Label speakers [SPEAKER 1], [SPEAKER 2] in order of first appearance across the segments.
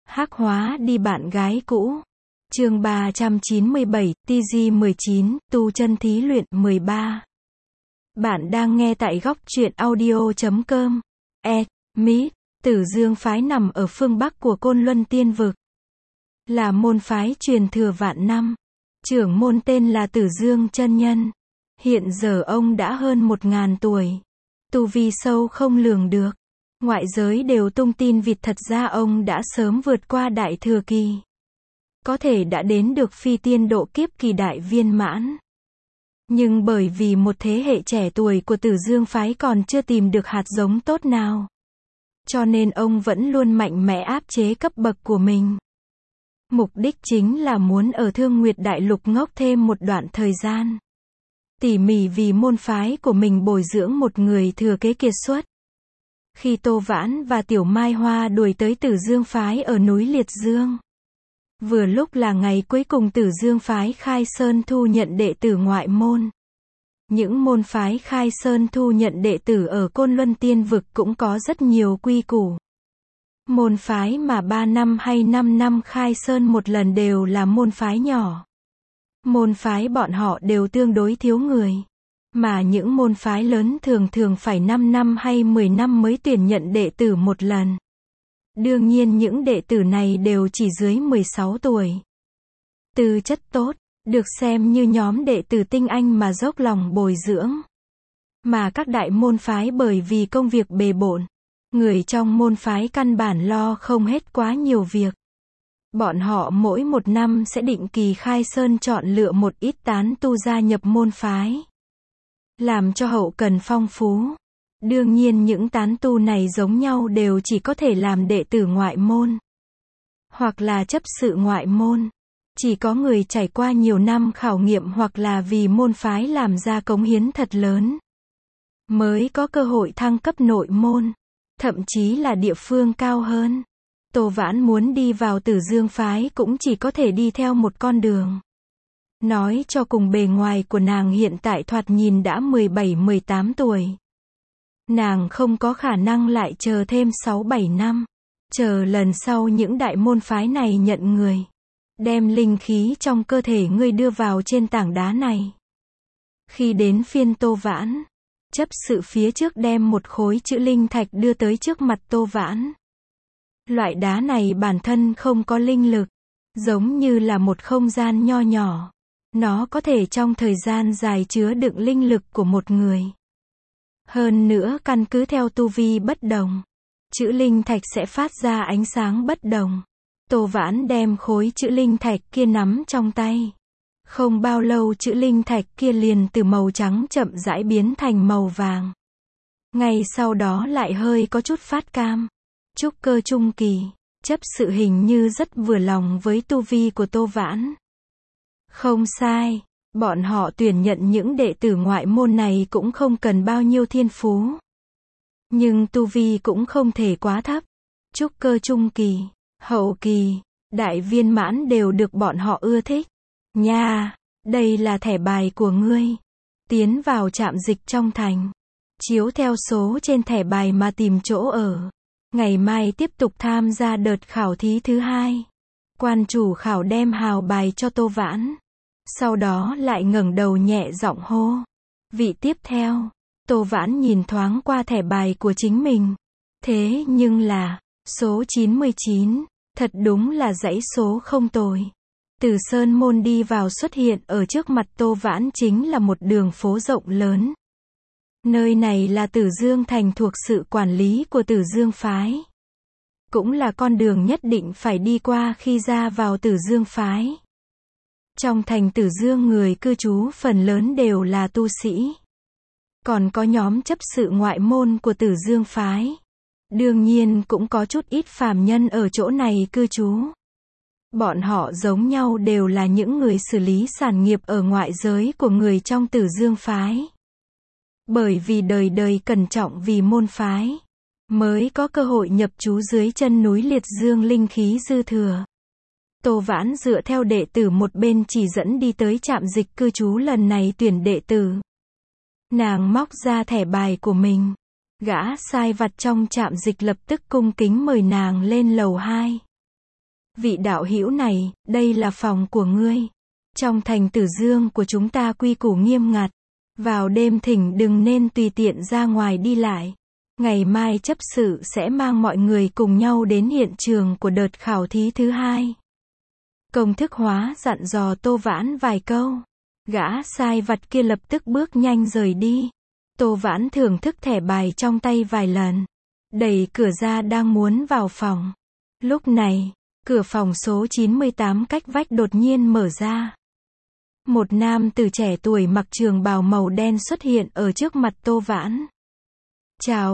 [SPEAKER 1] Hắc hóa đi bạn gái cũ. Chương 397, TG19, tu chân thí luyện 13. Bạn đang nghe tại góc truyện audio.com. Mít, Tử Dương phái nằm ở phương Bắc của Côn Luân Tiên Vực. Là môn phái truyền thừa vạn năm. Trưởng môn tên là Tử Dương chân nhân. Hiện giờ ông đã hơn 1000 tuổi. Tu vi sâu không lường được. Ngoại giới đều tung tin vịt, thật ra ông đã sớm vượt qua đại thừa kỳ. Có thể đã đến được phi tiên độ kiếp kỳ đại viên mãn. Nhưng bởi vì một thế hệ trẻ tuổi của Tử Dương phái còn chưa tìm được hạt giống tốt nào, cho nên ông vẫn luôn mạnh mẽ áp chế cấp bậc của mình. Mục đích chính là muốn ở Thương Nguyệt Đại Lục ngốc thêm một đoạn thời gian. Tỉ mỉ vì môn phái của mình bồi dưỡng một người thừa kế kiệt xuất. Khi Tô Vãn và Tiểu Mai Hoa đuổi tới Tử Dương phái ở núi Liệt Dương, vừa lúc là ngày cuối cùng Tử Dương phái khai sơn thu nhận đệ tử ngoại môn. Những môn phái khai sơn thu nhận đệ tử ở Côn Luân Tiên Vực cũng có rất nhiều quy củ. Môn phái mà 3 năm hay 5 năm khai sơn một lần đều là môn phái nhỏ. Môn phái bọn họ đều tương đối thiếu người. Mà những môn phái lớn thường thường phải 5 năm hay 10 năm mới tuyển nhận đệ tử một lần. Đương nhiên những đệ tử này đều chỉ dưới 16 tuổi. Tư chất tốt, được xem như nhóm đệ tử tinh anh mà dốc lòng bồi dưỡng. Mà các đại môn phái bởi vì công việc bề bộn, người trong môn phái căn bản lo không hết quá nhiều việc. Bọn họ mỗi một năm sẽ định kỳ khai sơn chọn lựa một ít tán tu gia nhập môn phái, làm cho hậu cần phong phú. Đương nhiên những tán tu này giống nhau đều chỉ có thể làm đệ tử ngoại môn, hoặc là chấp sự ngoại môn. Chỉ có người trải qua nhiều năm khảo nghiệm hoặc là vì môn phái làm ra cống hiến thật lớn, mới có cơ hội thăng cấp nội môn, thậm chí là địa phương cao hơn. Tô Vãn muốn đi vào Tử Dương phái cũng chỉ có thể đi theo một con đường. Nói cho cùng bề ngoài của nàng hiện tại thoạt nhìn đã 17-18 tuổi. Nàng không có khả năng lại chờ thêm 6-7 năm. Chờ lần sau những đại môn phái này nhận người, đem linh khí trong cơ thể ngươi đưa vào trên tảng đá này. Khi đến phiên Tô Vãn, chấp sự phía trước đem một khối chữ linh thạch đưa tới trước mặt Tô Vãn. Loại đá này bản thân không có linh lực, giống như là một không gian nho nhỏ. Nó có thể trong thời gian dài chứa đựng linh lực của một người. Hơn nữa căn cứ theo tu vi bất đồng, chữ linh thạch sẽ phát ra ánh sáng bất đồng. Tô Vãn đem khối chữ linh thạch kia nắm trong tay. Không bao lâu chữ linh thạch kia liền từ màu trắng chậm rãi biến thành màu vàng. Ngay sau đó lại hơi có chút phát cam. Trúc cơ trung kỳ, chấp sự hình như rất vừa lòng với tu vi của Tô Vãn. Không sai, bọn họ tuyển nhận những đệ tử ngoại môn này cũng không cần bao nhiêu thiên phú. Nhưng tu vi cũng không thể quá thấp. Trúc cơ trung kỳ, hậu kỳ, đại viên mãn đều được bọn họ ưa thích. Nha, đây là thẻ bài của ngươi. Tiến vào trạm dịch trong thành. Chiếu theo số trên thẻ bài mà tìm chỗ ở. Ngày mai tiếp tục tham gia đợt khảo thí thứ 2. Quan chủ khảo đem hào bài cho Tô Vãn. Sau đó lại ngẩng đầu nhẹ giọng hô. Vị tiếp theo. Tô Vãn nhìn thoáng qua thẻ bài của chính mình. Thế nhưng là, số 99, thật đúng là dãy số không tồi. Từ Sơn Môn đi vào xuất hiện ở trước mặt Tô Vãn chính là một đường phố rộng lớn. Nơi này là Tử Dương thành thuộc sự quản lý của Tử Dương phái. Cũng là con đường nhất định phải đi qua khi ra vào Tử Dương phái. Trong thành Tử Dương người cư trú phần lớn đều là tu sĩ. Còn có nhóm chấp sự ngoại môn của Tử Dương phái. Đương nhiên cũng có chút ít phàm nhân ở chỗ này cư trú. Bọn họ giống nhau đều là những người xử lý sản nghiệp ở ngoại giới của người trong Tử Dương phái. Bởi vì đời đời cẩn trọng vì môn phái, mới có cơ hội nhập trú dưới chân núi Liệt Dương linh khí dư thừa. Tô Vãn dựa theo đệ tử một bên chỉ dẫn đi tới trạm dịch cư trú lần này tuyển đệ tử. Nàng móc ra thẻ bài của mình. Gã sai vặt trong trạm dịch lập tức cung kính mời nàng lên lầu 2. Vị đạo hữu này, đây là phòng của ngươi. Trong thành Tử Dương của chúng ta quy củ nghiêm ngặt. Vào đêm thỉnh đừng nên tùy tiện ra ngoài đi lại. Ngày mai chấp sự sẽ mang mọi người cùng nhau đến hiện trường của đợt khảo thí thứ 2. Công thức hóa dặn dò Tô Vãn vài câu. Gã sai vặt kia lập tức bước nhanh rời đi. Tô Vãn thưởng thức thẻ bài trong tay vài lần. Đẩy cửa ra đang muốn vào phòng. Lúc này, cửa phòng số 98 cách vách đột nhiên mở ra. Một nam tử trẻ tuổi mặc trường bào màu đen xuất hiện ở trước mặt Tô Vãn. Chào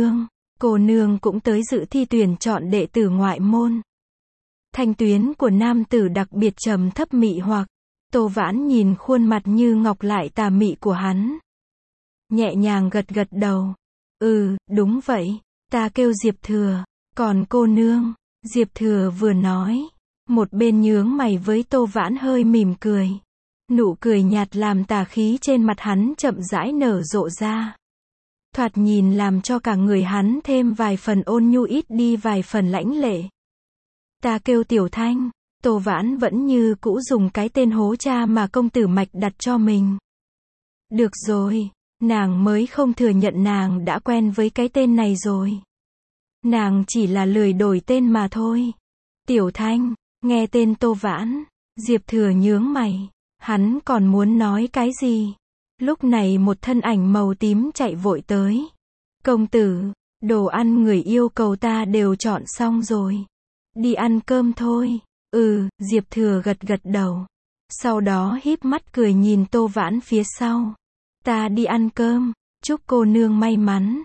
[SPEAKER 1] cô nương cũng tới dự thi tuyển chọn đệ tử ngoại môn. Thanh tuyến của nam tử đặc biệt trầm thấp mị hoặc. Tô Vãn nhìn khuôn mặt như ngọc lại tà mị của hắn. Nhẹ nhàng gật gật đầu. Đúng vậy, ta kêu Diệp Thừa, còn cô nương, Diệp Thừa vừa nói. Một bên nhướng mày với Tô Vãn hơi mỉm cười. Nụ cười nhạt làm tà khí trên mặt hắn chậm rãi nở rộ ra. Thoạt nhìn làm cho cả người hắn thêm vài phần ôn nhu ít đi vài phần lãnh lệ. Ta kêu Tiểu Thanh. Tô Vãn vẫn như cũ dùng cái tên hố cha mà công tử Mạch đặt cho mình. Được rồi, nàng mới không thừa nhận nàng đã quen với cái tên này rồi. Nàng chỉ là lười đổi tên mà thôi. Tiểu Thanh, nghe tên Tô Vãn, Diệp Thừa nhướng mày. Hắn còn muốn nói cái gì? Lúc này một thân ảnh màu tím chạy vội tới. Công tử, đồ ăn người yêu cầu ta đều chọn xong rồi. Đi ăn cơm thôi. Diệp Thừa gật gật đầu. Sau đó híp mắt cười nhìn Tô Vãn phía sau. Ta đi ăn cơm, chúc cô nương may mắn.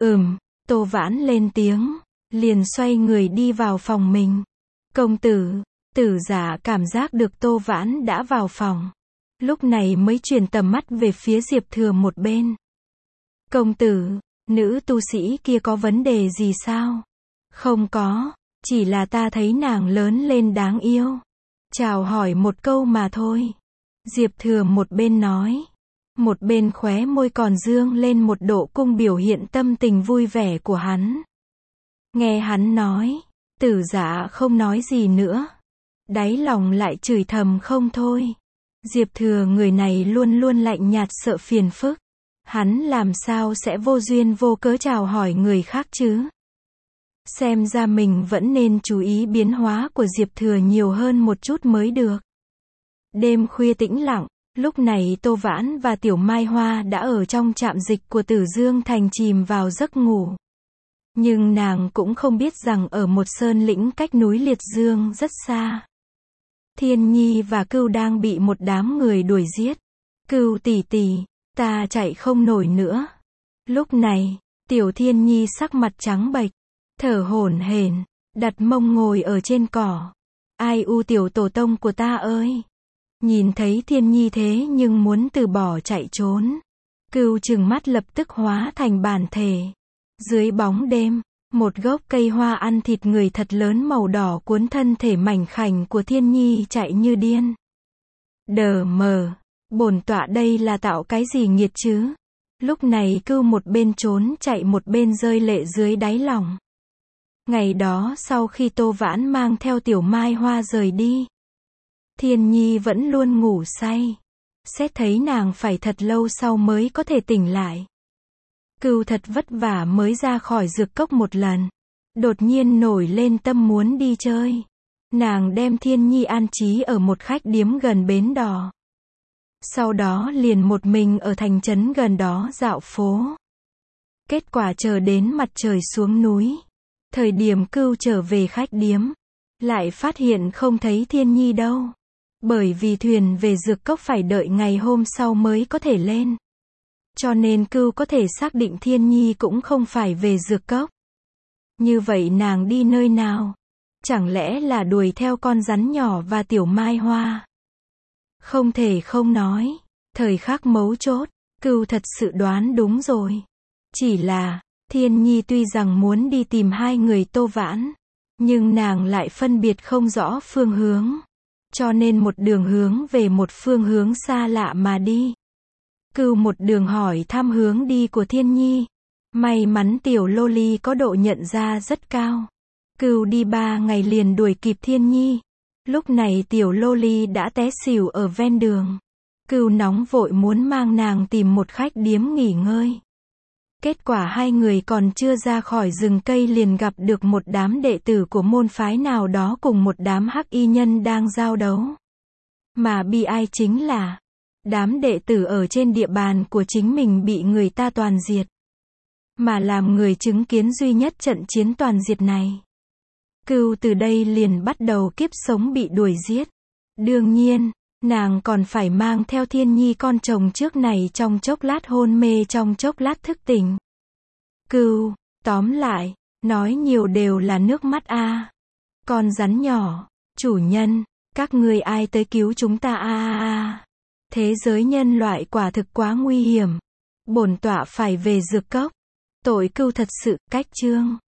[SPEAKER 1] Tô Vãn lên tiếng, liền xoay người đi vào phòng mình. Công tử, Tử Giả cảm giác được Tô Vãn đã vào phòng. Lúc này mới chuyển tầm mắt về phía Diệp Thừa một bên. Công tử, nữ tu sĩ kia có vấn đề gì sao? Không có, chỉ là ta thấy nàng lớn lên đáng yêu. Chào hỏi một câu mà thôi. Diệp Thừa một bên nói, một bên khóe môi còn dương lên một độ cung biểu hiện tâm tình vui vẻ của hắn. Nghe hắn nói, Tử Giả không nói gì nữa. Đáy lòng lại chửi thầm không thôi. Diệp Thừa người này luôn luôn lạnh nhạt sợ phiền phức. Hắn làm sao sẽ vô duyên vô cớ chào hỏi người khác chứ? Xem ra mình vẫn nên chú ý biến hóa của Diệp Thừa nhiều hơn một chút mới được. Đêm khuya tĩnh lặng, lúc này Tô Vãn và Tiểu Mai Hoa đã ở trong trạm dịch của Tử Dương Thành chìm vào giấc ngủ. Nhưng nàng cũng không biết rằng ở một sơn lĩnh cách núi Liệt Dương rất xa. Thiên Nhi và Cưu đang bị một đám người đuổi giết. Cưu tỷ tỷ, ta chạy không nổi nữa. Lúc này, Tiểu Thiên Nhi sắc mặt trắng bệch, thở hổn hển, đặt mông ngồi ở trên cỏ. Ai u tiểu tổ tông của ta ơi! Nhìn thấy Thiên Nhi thế nhưng muốn từ bỏ chạy trốn. Cưu trừng mắt lập tức hóa thành bản thể. Dưới bóng đêm, một gốc cây hoa ăn thịt người thật lớn màu đỏ cuốn thân thể mảnh khảnh của Thiên Nhi chạy như điên. Đờ mờ, bổn tọa đây là tạo cái gì nghiệt chứ? Lúc này Cưu một bên trốn chạy một bên rơi lệ dưới đáy lòng. Ngày đó sau khi Tô Vãn mang theo Tiểu Mai Hoa rời đi, Thiên Nhi vẫn luôn ngủ say. Xét thấy nàng phải thật lâu sau mới có thể tỉnh lại. Cưu thật vất vả mới ra khỏi dược cốc một lần. Đột nhiên nổi lên tâm muốn đi chơi. Nàng đem Thiên Nhi an trí ở một khách điếm gần bến đò. Sau đó liền một mình ở thành trấn gần đó dạo phố. Kết quả chờ đến mặt trời xuống núi. Thời điểm Cưu trở về khách điếm, lại phát hiện không thấy Thiên Nhi đâu. Bởi vì thuyền về dược cốc phải đợi ngày hôm sau mới có thể lên. Cho nên Cưu có thể xác định Thiên Nhi cũng không phải về dược cốc. Như vậy nàng đi nơi nào? Chẳng lẽ là đuổi theo con rắn nhỏ và Tiểu Mai Hoa? Không thể không nói. Thời khắc mấu chốt, Cưu thật sự đoán đúng rồi. Chỉ là, Thiên Nhi tuy rằng muốn đi tìm hai người Tô Vãn, nhưng nàng lại phân biệt không rõ phương hướng. Cho nên một đường hướng về một phương hướng xa lạ mà đi. Cưu một đường hỏi thăm hướng đi của Thiên Nhi. May mắn tiểu lô ly có độ nhận ra rất cao. Cừu đi 3 ngày liền đuổi kịp Thiên Nhi. Lúc này tiểu Loli đã té xỉu ở ven đường. Cừu nóng vội muốn mang nàng tìm một khách điếm nghỉ ngơi. Kết quả hai người còn chưa ra khỏi rừng cây liền gặp được một đám đệ tử của môn phái nào đó cùng một đám hắc y nhân đang giao đấu. Mà bi ai chính là, đám đệ tử ở trên địa bàn của chính mình bị người ta toàn diệt. Mà làm người chứng kiến duy nhất trận chiến toàn diệt này. Cừu từ đây liền bắt đầu kiếp sống bị đuổi giết. Đương nhiên, nàng còn phải mang theo Thiên Nhi con chồng trước này trong chốc lát hôn mê trong chốc lát thức tỉnh. Cừu, tóm lại, nói nhiều đều là nước mắt a. Con rắn nhỏ, chủ nhân, các ngươi ai tới cứu chúng ta a. Thế giới nhân loại quả thực quá nguy hiểm. Bổn tọa phải về dược cốc. Tội cừu thật sự, cách chương.